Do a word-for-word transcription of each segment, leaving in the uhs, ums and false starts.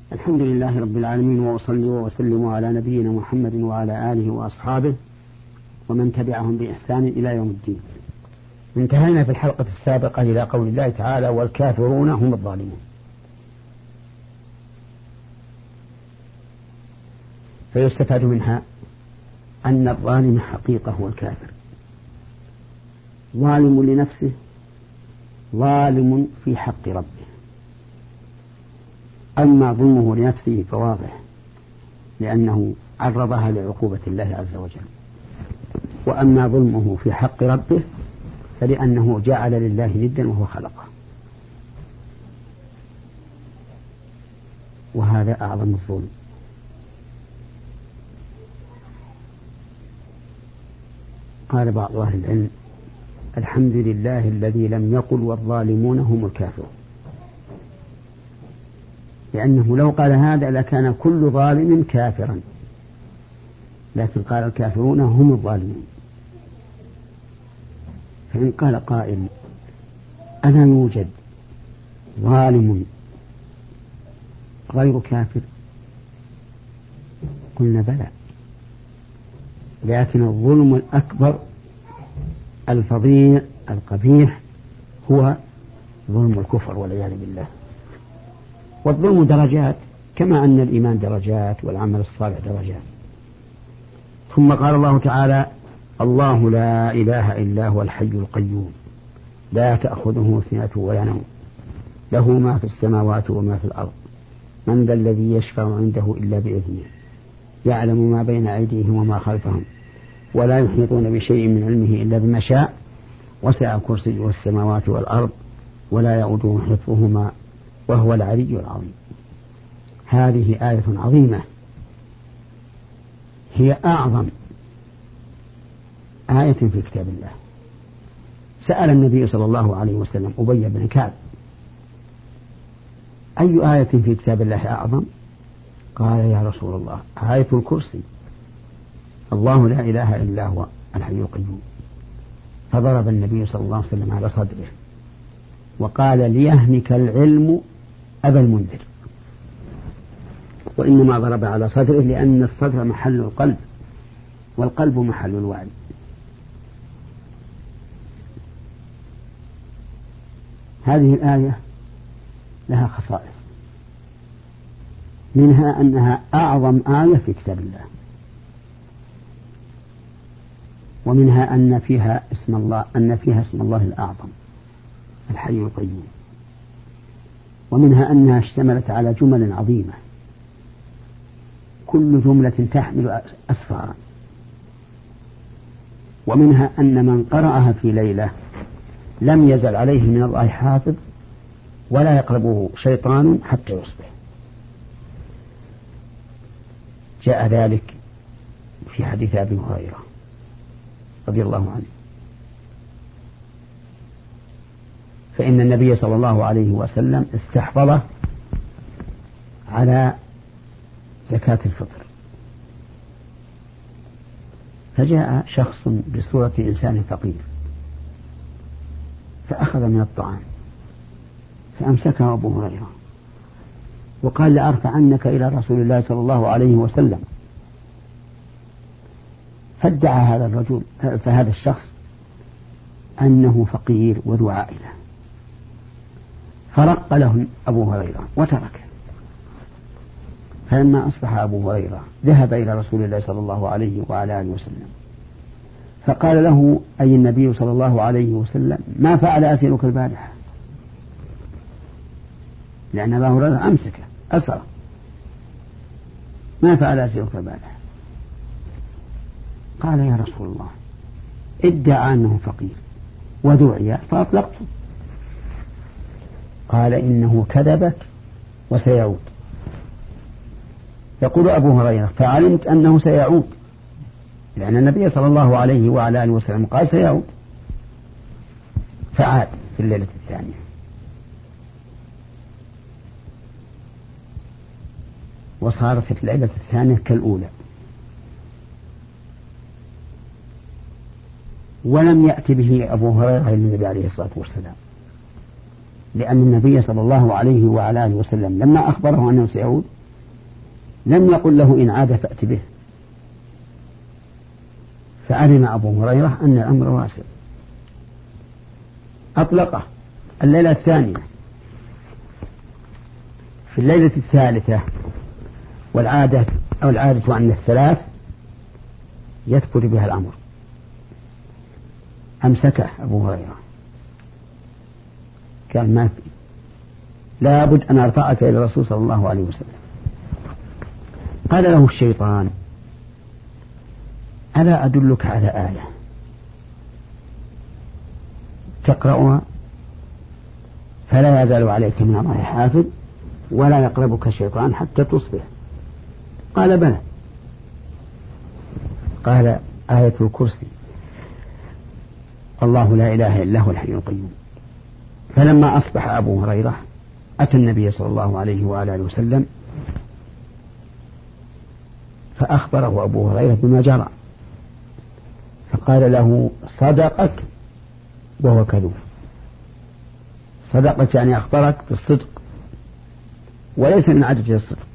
الحمد لله رب العالمين، وأصلي وأسلم على نبينا محمد وعلى آله وأصحابه ومن تبعهم بإحسان إلى يوم الدين. انتهينا في الحلقة السابقة إلى قول الله تعالى: والكافرون هم الظالمون. فيستفاد منها أن الظالم حقيقة هو الكافر، ظالم لنفسه، ظالم في حق ربه. أما ظلمه لنفسه فواضح، لأنه عرضها لعقوبة الله عز وجل. وأما ظلمه في حق ربه فلأنه جعل لله ندا وهو خلقه، وهذا أعظم الظلم. قال بعض أهل العلم: الحمد لله الذي لم يقل والظالمون هم الكافرون، لأنه لو قال هذا لكان كل ظالم كافرا، لكن قال الكافرون هم الظالمون. فإن قال قائل: ألا يوجد ظالم غير كافر؟ قلنا بلى، لكن الظلم الأكبر الفظيع القبيح هو ظلم الكفر والعياذ بالله. والظلم درجات، كما أن الإيمان درجات والعمل الصالح درجات. ثم قال الله تعالى: الله لا إله إلا هو الحي القيوم لا تأخذه سنة ولا نوم له ما في السماوات وما في الأرض من ذا الذي يشفع عنده إلا بإذنه يعلم ما بين أيديهم وما خلفهم ولا يحيطون بشيء من علمه إلا بما شاء وسع كرسيه السماوات والأرض ولا يؤوده حفظهما وهو العلي العظيم. هذه آية عظيمة، هي أعظم آية في كتاب الله. سأل النبي صلى الله عليه وسلم أبي بن كعب: أي آية في كتاب الله أعظم؟ قال: يا رسول الله، آية الكرسي، الله لا إله إلا هو الحي القيوم. فضرب النبي صلى الله عليه وسلم على صدره وقال: ليهنك العلم أبا المنذر. وإنما ضرب على صدره لأن الصدر محل القلب، والقلب محل الوعي. هذه الآية لها خصائص، منها أنها أعظم آية في كتاب الله، ومنها أن فيها اسم الله أن فيها اسم الله الأعظم الحي القيوم، ومنها أنها اشتملت على جمل عظيمة كل جملة تحمل أسفارا، ومنها أن من قرأها في ليلة لم يزل عليه من الله حافظ ولا يقربه شيطان حتى يصبح. جاء ذلك في حديث أبي هريرة رضي الله عنه، فإن النبي صلى الله عليه وسلم استحفظه على زكاة الفطر، فجاء شخص بصورة إنسان فقير فأخذ من الطعام فأمسكه أبو هريرة وقال: لأرفعنك إلى رسول الله صلى الله عليه وسلم. فادعى هذا الرجل فهذا الشخص أنه فقير وذو عائلة، فرق له أبو هريرة وتركه. فلما أصبح أبو هريرة ذهب إلى رسول الله صلى الله عليه وعلى آله وسلم فقال له: أي النبي صلى الله عليه وسلم، ما فعل أسيرك البارحة؟ لأن أبا هريرة أمسكه أسره. ما فعل أسيرك البارحة؟ قال: يا رسول الله، ادعى أنه فقير وذو عيال فأطلقته. قال: إنه كذبك وسيعود. يقول أبو هريرة: فعلمت أنه سيعود، لأن النبي صلى الله عليه وعلى آله وسلم قال سيعود. فعاد في الليلة الثانية، وصارت في الليلة الثانية كالأولى، ولم يأتي به أبو هريرة إلى النبي عليه الصلاة والسلام، لأن النبي صلى الله عليه وعلى آله وسلم لما أخبره أنه سيعود لم يقل له إن عاد فأت به، فعلم أبو هريرة أن الأمر واسع، أطلقه. الليلة الثانية، في الليلة الثالثة، والعادة أو العادة أن الثلاث يثبت بها الأمر، أمسكه أبو هريرة، قال ما في، لابد أن أرفعك إلى الرسول صلى الله عليه وسلم. قال له الشيطان: ألا أدلك على آية تقرأها فلا يزال عليك من الله حافظ ولا يقربك الشيطان حتى تصبح؟ قال: بلى. قال: آية الكرسي، الله لا إله إلا هو الحي القيوم. فلما أصبح أبو هريرة أتى النبي صلى الله عليه وآله وسلم فأخبره أبو هريرة بما جرى، فقال له: صدقك وهو كذوب. صدقك يعني أخبرك بالصدق، وليس من عدد الصدق،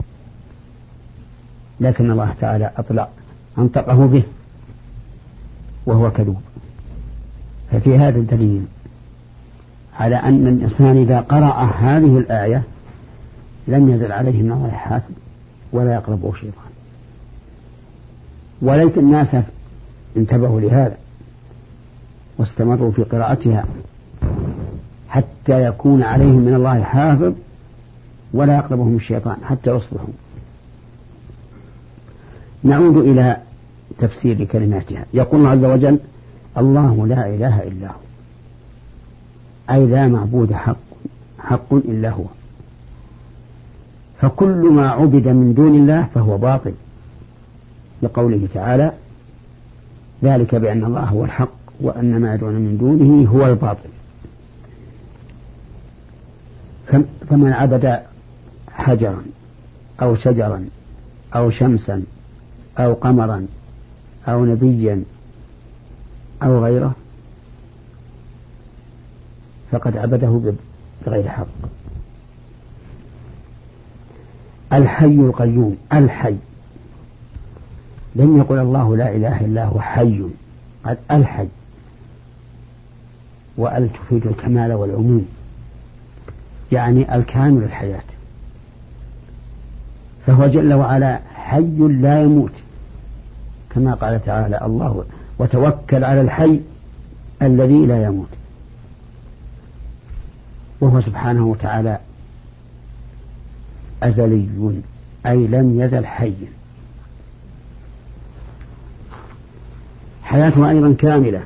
لكن الله تعالى أطلع أنطقه به وهو كذوب. ففي هذا الدليل على أن الإنسان إذا قرأ هذه الآية لم يزل عليه من الله حافظ ولا يقربه شيطان. وليت الناس انتبهوا لهذا واستمروا في قراءتها حتى يكون عليهم من الله حافظ ولا يقربهم الشيطان حتى يصبحوا. نعود إلى تفسير كلماتها. يقول الله عز وجل: الله لا إله إلا هو، أي لا معبود حق حق إلا هو. فكل ما عبد من دون الله فهو باطل، لقوله تعالى: ذلك بأن الله هو الحق وأن ما يدعون من دونه هو الباطل. فمن عبد حجرا أو شجرا أو شمسا أو قمرا أو نبيا أو غيره فقد عبده بغير حق. الحي القيوم، الحي، لم يقل الله لا إله إلا هو حي، قال الحي، وأل تفيد الكمال والعموم، يعني الكامل الحياة. فهو جل وعلا حي لا يموت، كما قال تعالى: الله وتوكل على الحي الذي لا يموت. وهو سبحانه وتعالى أزلي، أي لم يزل حيا. حياته أيضا كاملة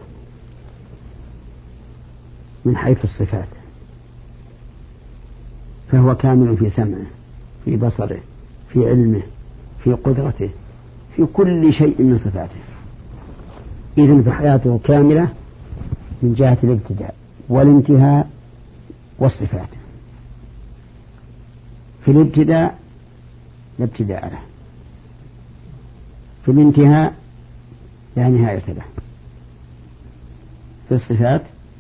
من حيث الصفات، فهو كامل في سمعه، في بصره، في علمه، في قدرته، في كل شيء من صفاته. إذن فحياته كاملة من جهة الابتداء والانتهاء والصفات. في الابتداء لا ابتداء له، في الانتهاء لا نهاية له، في الصفات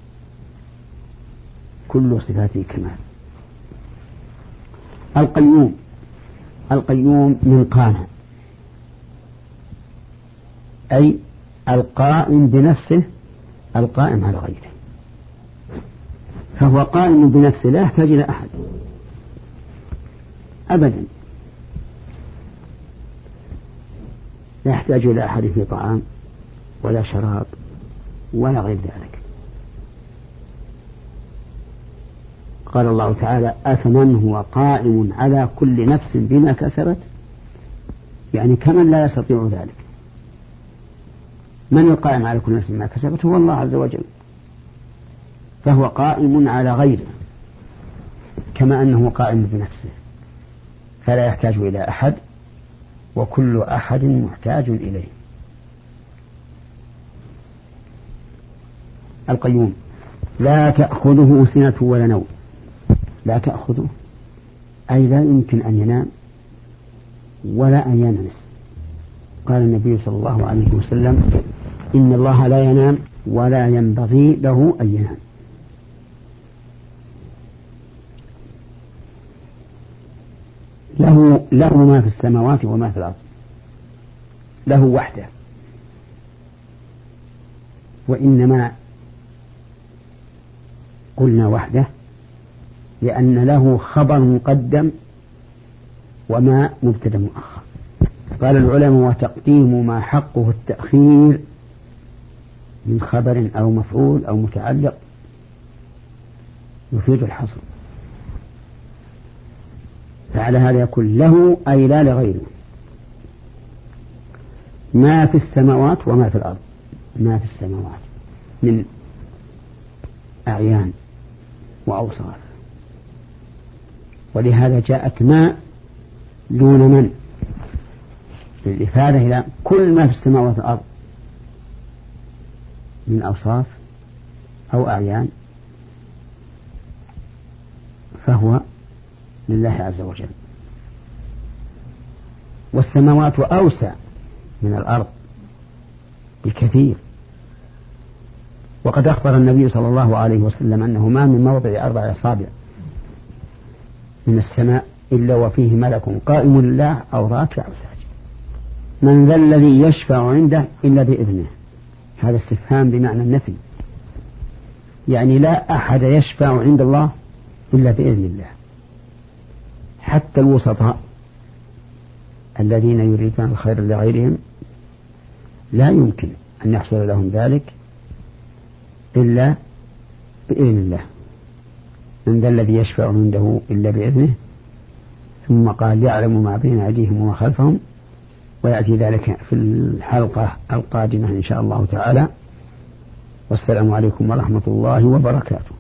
كل صفاته كمال. القيوم، القيوم من قام، أي القائم بنفسه القائم على غيره، فهو قائم بنفسه لا يحتاج إلى أحد أبدا، لا يحتاج إلى أحد في طعام ولا شراب ولا غير ذلك. قال الله تعالى: أفمن هو قائم على كل نفس بما كسبت، يعني كمن لا يستطيع ذلك. من القائم على كل نفس بما كسبت؟ هو الله عز وجل، فهو قائم على غيره كما أنه قائم بنفسه، فلا يحتاج إلى أحد وكل أحد محتاج إليه. القيوم لا تأخذه سنة ولا نوم، لا تأخذه أي لا يمكن أن ينام ولا أن ينعس. قال النبي صلى الله عليه وسلم: إن الله لا ينام ولا ينبغي له أن ينام. له له ما في السماوات وما في الأرض، له وحده. وإنما قلنا وحده لأن له خبر مقدم وما مبتدأ مؤخر. قال العلماء: وتقديم ما حقه التأخير من خبر أو مفعول أو متعلق يفيد الحصر. فعلى هذا يكون له أي لا لغيره ما في السماوات وما في الأرض. ما في السماوات من أعيان وأوصاف، ولهذا جاءت ما دون من للإفادة إلى كل ما في السماوات والأرض من أوصاف أو أعيان فهو لله عز وجل. والسماوات أوسع من الأرض بكثير، وقد أخبر النبي صلى الله عليه وسلم أنه ما من موضع أربع أصابع من السماء إلا وفيه ملك قائم لله أو راكع أو ساجد. من ذا الذي يشفع عنده إلا بإذنه. هذا استفهام بمعنى النفي، يعني لا أحد يشفع عند الله إلا بإذن الله. حتى الوسطاء الذين يريدون الخير لغيرهم لا يمكن أن يحصل لهم ذلك إلا بإذن الله. من ذا الذي يشفع عنده إلا بإذنه، ثم قال: يعلم ما بين أيديهم وما خلفهم. ويأتي ذلك في الحلقة القادمة إن شاء الله تعالى. والسلام عليكم ورحمة الله وبركاته.